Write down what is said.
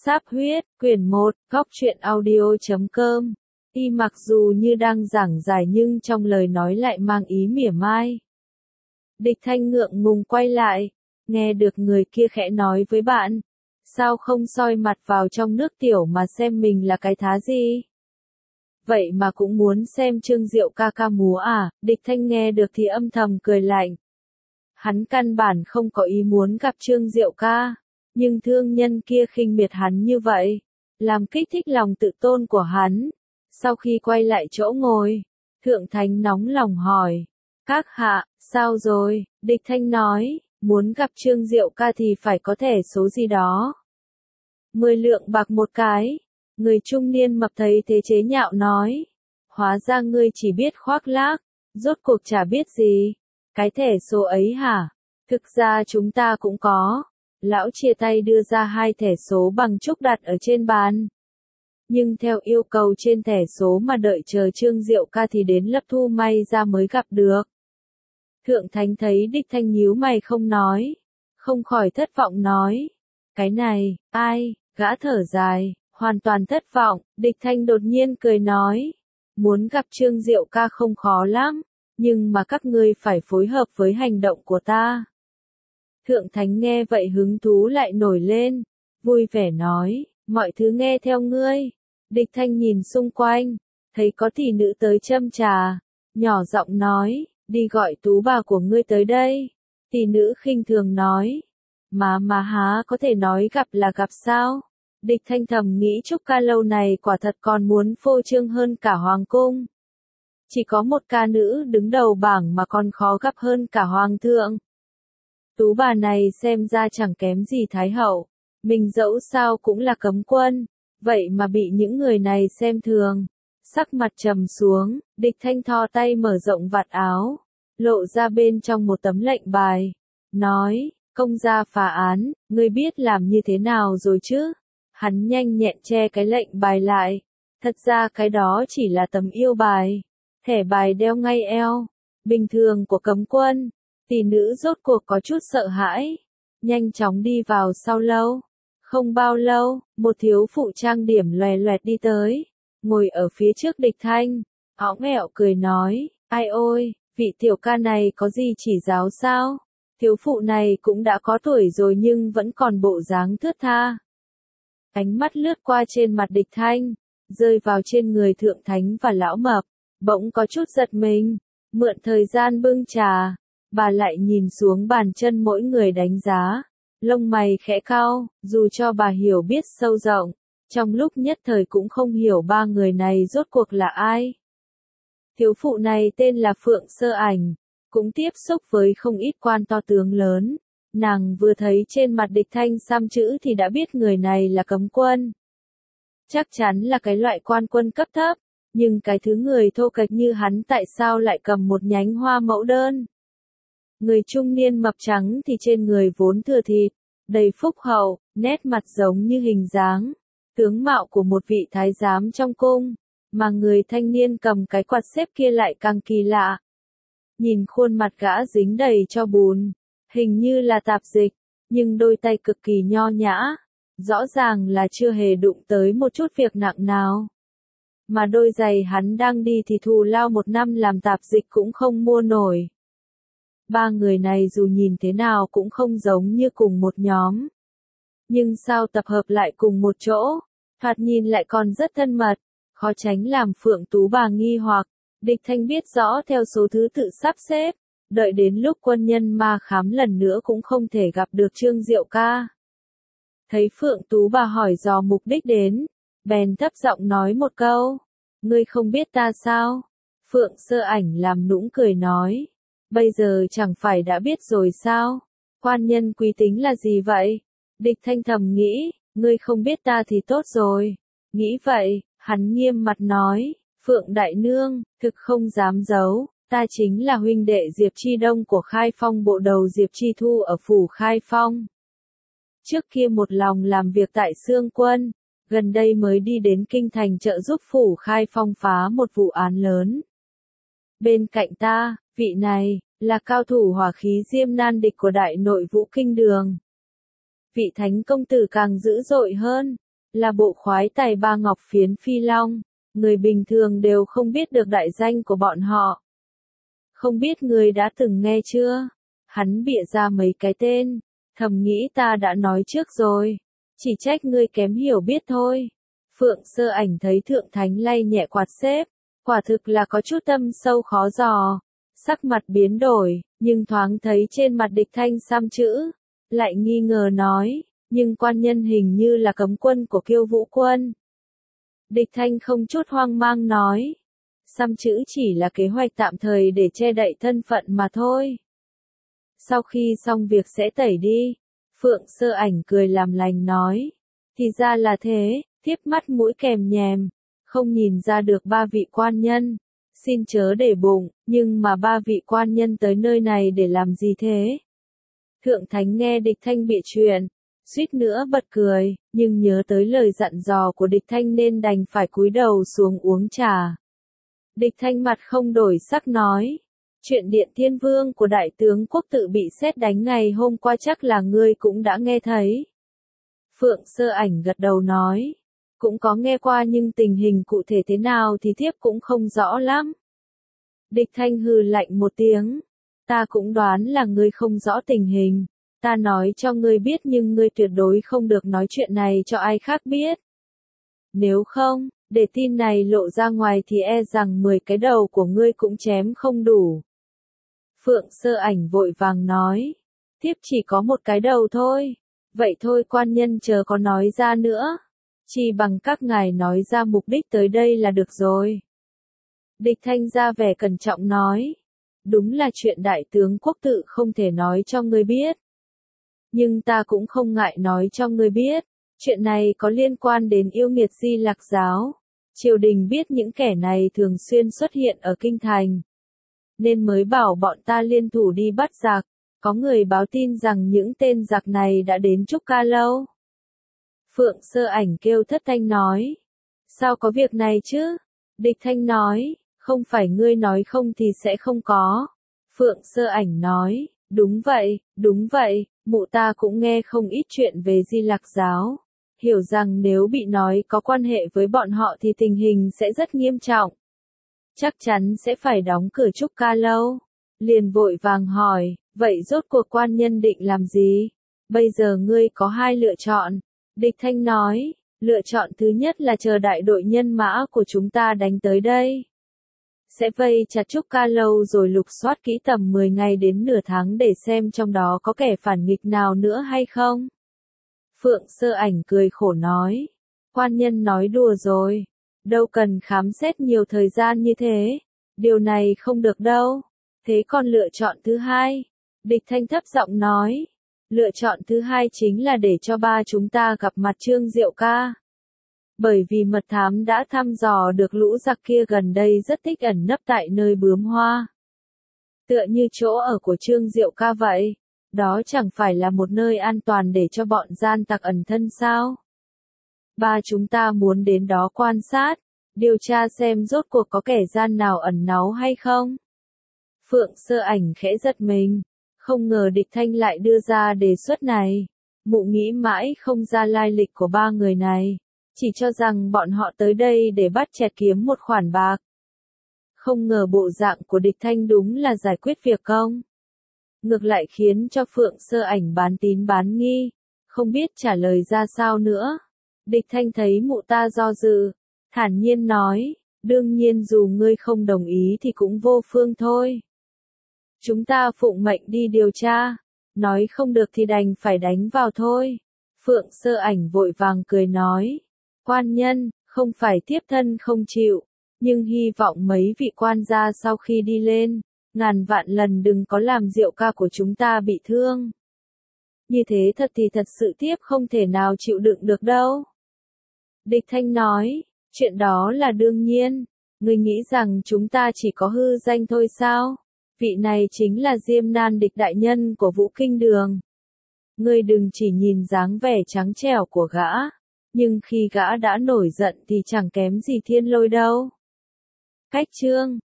Sáp huyết, quyển 1, góc truyện audio.com. Y mặc dù như đang giảng giải nhưng trong lời nói lại mang ý mỉa mai. Địch Thanh ngượng ngùng quay lại, nghe được người kia khẽ nói với bạn. Sao không soi mặt vào trong nước tiểu mà xem mình là cái thá gì? Vậy mà cũng muốn xem Trương Diệu ca ca múa à? Địch Thanh nghe được thì âm thầm cười lạnh. Hắn căn bản không có ý muốn gặp Trương Diệu ca. Nhưng thương nhân kia khinh miệt hắn như vậy, làm kích thích lòng tự tôn của hắn. Sau khi quay lại chỗ ngồi, Thượng Thánh nóng lòng hỏi. Các hạ, sao rồi? Địch Thanh nói, muốn gặp Trương Diệu ca thì phải có thẻ số gì đó. 10 lượng bạc một cái. Người trung niên mập thấy thế chế nhạo nói. Hóa ra ngươi chỉ biết khoác lác, rốt cuộc chả biết gì. Cái thẻ số ấy hả? Thực ra chúng ta cũng có. Lão chia tay đưa ra 2 thẻ số bằng trúc đặt ở trên bàn. Nhưng theo yêu cầu trên thẻ số mà đợi chờ Trương Diệu ca thì đến Lấp Thu may ra mới gặp được. Thượng Thánh thấy Địch Thanh nhíu mày không nói. Không khỏi thất vọng nói. Cái này, ai, gã thở dài, hoàn toàn thất vọng. Địch Thanh đột nhiên cười nói. Muốn gặp Trương Diệu ca không khó lắm, nhưng mà các ngươi phải phối hợp với hành động của ta. Thượng Thánh nghe vậy hứng thú lại nổi lên, vui vẻ nói, mọi thứ nghe theo ngươi. Địch Thanh nhìn xung quanh, thấy có thị nữ tới châm trà, nhỏ giọng nói, đi gọi tú bà của ngươi tới đây. Thị nữ khinh thường nói, mà há có thể nói gặp là gặp sao? Địch Thanh thầm nghĩ Trúc ca lâu này quả thật còn muốn phô trương hơn cả hoàng cung. Chỉ có một ca nữ đứng đầu bảng mà còn khó gặp hơn cả hoàng thượng. Tú bà này xem ra chẳng kém gì Thái hậu, mình dẫu sao cũng là cấm quân, vậy mà bị những người này xem thường. Sắc mặt trầm xuống, Địch Thanh thò tay mở rộng vạt áo, lộ ra bên trong một tấm lệnh bài, nói, công gia phá án, ngươi biết làm như thế nào rồi chứ? Hắn nhanh nhẹn che cái lệnh bài lại, thật ra cái đó chỉ là tấm yêu bài, thẻ bài đeo ngay eo, bình thường của cấm quân. Tỷ nữ rốt cuộc có chút sợ hãi, nhanh chóng đi vào sau lâu. Không bao lâu, một thiếu phụ trang điểm loè loẹt đi tới, ngồi ở phía trước Địch Thanh, óng ẹo cười nói, ai ôi, vị tiểu ca này có gì chỉ giáo sao? Thiếu phụ này cũng đã có tuổi rồi nhưng vẫn còn bộ dáng thướt tha. Ánh mắt lướt qua trên mặt Địch Thanh, rơi vào trên người Thượng Thánh và lão mập, bỗng có chút giật mình, mượn thời gian bưng trà. Bà lại nhìn xuống bàn chân mỗi người đánh giá, lông mày khẽ cau, dù cho bà hiểu biết sâu rộng, trong lúc nhất thời cũng không hiểu ba người này rốt cuộc là ai. Thiếu phụ này tên là Phượng Sơ Ảnh, cũng tiếp xúc với không ít quan to tướng lớn, nàng vừa thấy trên mặt Địch Thanh xăm chữ thì đã biết người này là cấm quân. Chắc chắn là cái loại quan quân cấp thấp, nhưng cái thứ người thô kệch như hắn tại sao lại cầm một nhánh hoa mẫu đơn? Người trung niên mập trắng thì trên người vốn thừa thịt, đầy phúc hậu, nét mặt giống như hình dáng, tướng mạo của một vị thái giám trong cung, mà người thanh niên cầm cái quạt xếp kia lại càng kỳ lạ. Nhìn khuôn mặt gã dính đầy cho bùn, hình như là tạp dịch, nhưng đôi tay cực kỳ nho nhã, rõ ràng là chưa hề đụng tới một chút việc nặng nào. Mà đôi giày hắn đang đi thì thù lao 1 năm làm tạp dịch cũng không mua nổi. Ba người này dù nhìn thế nào cũng không giống như cùng một nhóm. Nhưng sao tập hợp lại cùng một chỗ, thoạt nhìn lại còn rất thân mật, khó tránh làm Phượng Tú bà nghi hoặc. Địch Thanh biết rõ theo số thứ tự sắp xếp, đợi đến lúc quân nhân ma khám lần nữa cũng không thể gặp được Trương Diệu ca. Thấy Phượng Tú bà hỏi dò mục đích đến, bèn thấp giọng nói một câu, ngươi không biết ta sao? Phượng Sơ Ảnh làm nũng cười nói. Bây giờ chẳng phải đã biết rồi sao? Quan nhân quý tính là gì vậy? Địch Thanh thầm nghĩ, ngươi không biết ta thì tốt rồi. Nghĩ vậy, hắn nghiêm mặt nói, Phượng Đại Nương, thực không dám giấu, ta chính là huynh đệ Diệp Chi Đông của Khai Phong bộ đầu Diệp Chi Thu ở phủ Khai Phong. Trước kia một lòng làm việc tại Xương Quân, gần đây mới đi đến kinh thành trợ giúp phủ Khai Phong phá một vụ án lớn. Bên cạnh ta, vị này, là cao thủ hỏa khí Diêm Nan Địch của Đại Nội Vũ Kinh Đường. Vị thánh công tử càng dữ dội hơn, là bộ khoái tài ba Ngọc Phiến Phi Long, người bình thường đều không biết được đại danh của bọn họ. Không biết ngươi đã từng nghe chưa? Hắn bịa ra mấy cái tên, thầm nghĩ ta đã nói trước rồi, chỉ trách ngươi kém hiểu biết thôi. Phượng Sơ Ảnh thấy Thượng Thánh lay nhẹ quạt xếp, quả thực là có chút tâm sâu khó dò, sắc mặt biến đổi, nhưng thoáng thấy trên mặt Địch Thanh xăm chữ, lại nghi ngờ nói, nhưng quan nhân hình như là cấm quân của Kiêu Vũ quân. Địch Thanh không chút hoang mang nói, xăm chữ chỉ là kế hoạch tạm thời để che đậy thân phận mà thôi. Sau khi xong việc sẽ tẩy đi. Phượng Sơ Ảnh cười làm lành nói, thì ra là thế, tiếp mắt mũi kèm nhèm, không nhìn ra được ba vị quan nhân, xin chớ để bụng, nhưng mà ba vị quan nhân tới nơi này để làm gì thế? Thượng Thánh nghe Địch Thanh bịa chuyện, suýt nữa bật cười, nhưng nhớ tới lời dặn dò của Địch Thanh nên đành phải cúi đầu xuống uống trà. Địch Thanh mặt không đổi sắc nói, chuyện Điện Thiên Vương của Đại tướng Quốc Tự bị sét đánh ngày hôm qua chắc là ngươi cũng đã nghe thấy. Phượng Sơ Ảnh gật đầu nói, cũng có nghe qua nhưng tình hình cụ thể thế nào thì thiếp cũng không rõ lắm. Địch Thanh hừ lạnh một tiếng, ta cũng đoán là ngươi không rõ tình hình, ta nói cho ngươi biết nhưng ngươi tuyệt đối không được nói chuyện này cho ai khác biết. Nếu không, để tin này lộ ra ngoài thì e rằng 10 cái đầu của ngươi cũng chém không đủ. Phượng Sơ Ảnh vội vàng nói, thiếp chỉ có một cái đầu thôi, vậy thôi quan nhân chờ có nói ra nữa, chỉ bằng các ngài nói ra mục đích tới đây là được rồi. Địch Thanh ra vẻ cẩn trọng nói, đúng là chuyện Đại tướng Quốc Tự không thể nói cho ngươi biết. Nhưng ta cũng không ngại nói cho ngươi biết, chuyện này có liên quan đến yêu nghiệt Di Lặc giáo. Triều đình biết những kẻ này thường xuyên xuất hiện ở kinh thành, nên mới bảo bọn ta liên thủ đi bắt giặc. Có người báo tin rằng những tên giặc này đã đến Trúc Ca Lâu. Phượng Sơ Ảnh kêu thất thanh nói, sao có việc này chứ? Địch Thanh nói, không phải ngươi nói không thì sẽ không có. Phượng Sơ Ảnh nói, đúng vậy, mụ ta cũng nghe không ít chuyện về Di Lặc giáo. Hiểu rằng nếu bị nói có quan hệ với bọn họ thì tình hình sẽ rất nghiêm trọng. Chắc chắn sẽ phải đóng cửa Trúc Ca Lâu. Liền vội vàng hỏi, vậy rốt cuộc quan nhân định làm gì? Bây giờ ngươi có hai lựa chọn. Địch Thanh nói, lựa chọn thứ nhất là chờ đại đội nhân mã của chúng ta đánh tới đây. Sẽ vây chặt Trúc Ca Lâu rồi lục soát kỹ tầm 10 ngày đến nửa tháng để xem trong đó có kẻ phản nghịch nào nữa hay không. Phượng Sơ Ảnh cười khổ nói, quan nhân nói đùa rồi, đâu cần khám xét nhiều thời gian như thế, điều này không được đâu. Thế còn lựa chọn thứ hai? Địch Thanh thấp giọng nói, lựa chọn thứ hai chính là để cho ba chúng ta gặp mặt Trương Diệu Ca. Bởi vì mật thám đã thăm dò được lũ giặc kia gần đây rất thích ẩn nấp tại nơi bướm hoa. Tựa như chỗ ở của Trương Diệu Ca vậy. Đó chẳng phải là một nơi an toàn để cho bọn gian tặc ẩn thân sao? Ba chúng ta muốn đến đó quan sát, điều tra xem rốt cuộc có kẻ gian nào ẩn náu hay không. Phượng Sơ Ảnh khẽ giật mình, không ngờ Địch Thanh lại đưa ra đề xuất này. Mụ nghĩ mãi không ra lai lịch của ba người này, chỉ cho rằng bọn họ tới đây để bắt chẹt kiếm một khoản bạc. Không ngờ bộ dạng của Địch Thanh đúng là giải quyết việc công. Ngược lại khiến cho Phượng Sơ Ảnh bán tín bán nghi, không biết trả lời ra sao nữa. Địch Thanh thấy mụ ta do dự, thản nhiên nói, đương nhiên dù ngươi không đồng ý thì cũng vô phương thôi. Chúng ta phụng mệnh đi điều tra, nói không được thì đành phải đánh vào thôi. Phượng Sơ Ảnh vội vàng cười nói, quan nhân, không phải tiếp thân không chịu, nhưng hy vọng mấy vị quan gia sau khi đi lên, ngàn vạn lần đừng có làm Diệu Ca của chúng ta bị thương. Như thế thật thì thật sự tiếp không thể nào chịu đựng được đâu. Địch Thanh nói, chuyện đó là đương nhiên, ngươi nghĩ rằng chúng ta chỉ có hư danh thôi sao? Vị này chính là Diêm Nan Địch đại nhân của Vũ Kinh Đường. Ngươi đừng chỉ nhìn dáng vẻ trắng trẻo của gã, nhưng khi gã đã nổi giận thì chẳng kém gì Thiên Lôi đâu. Cách chương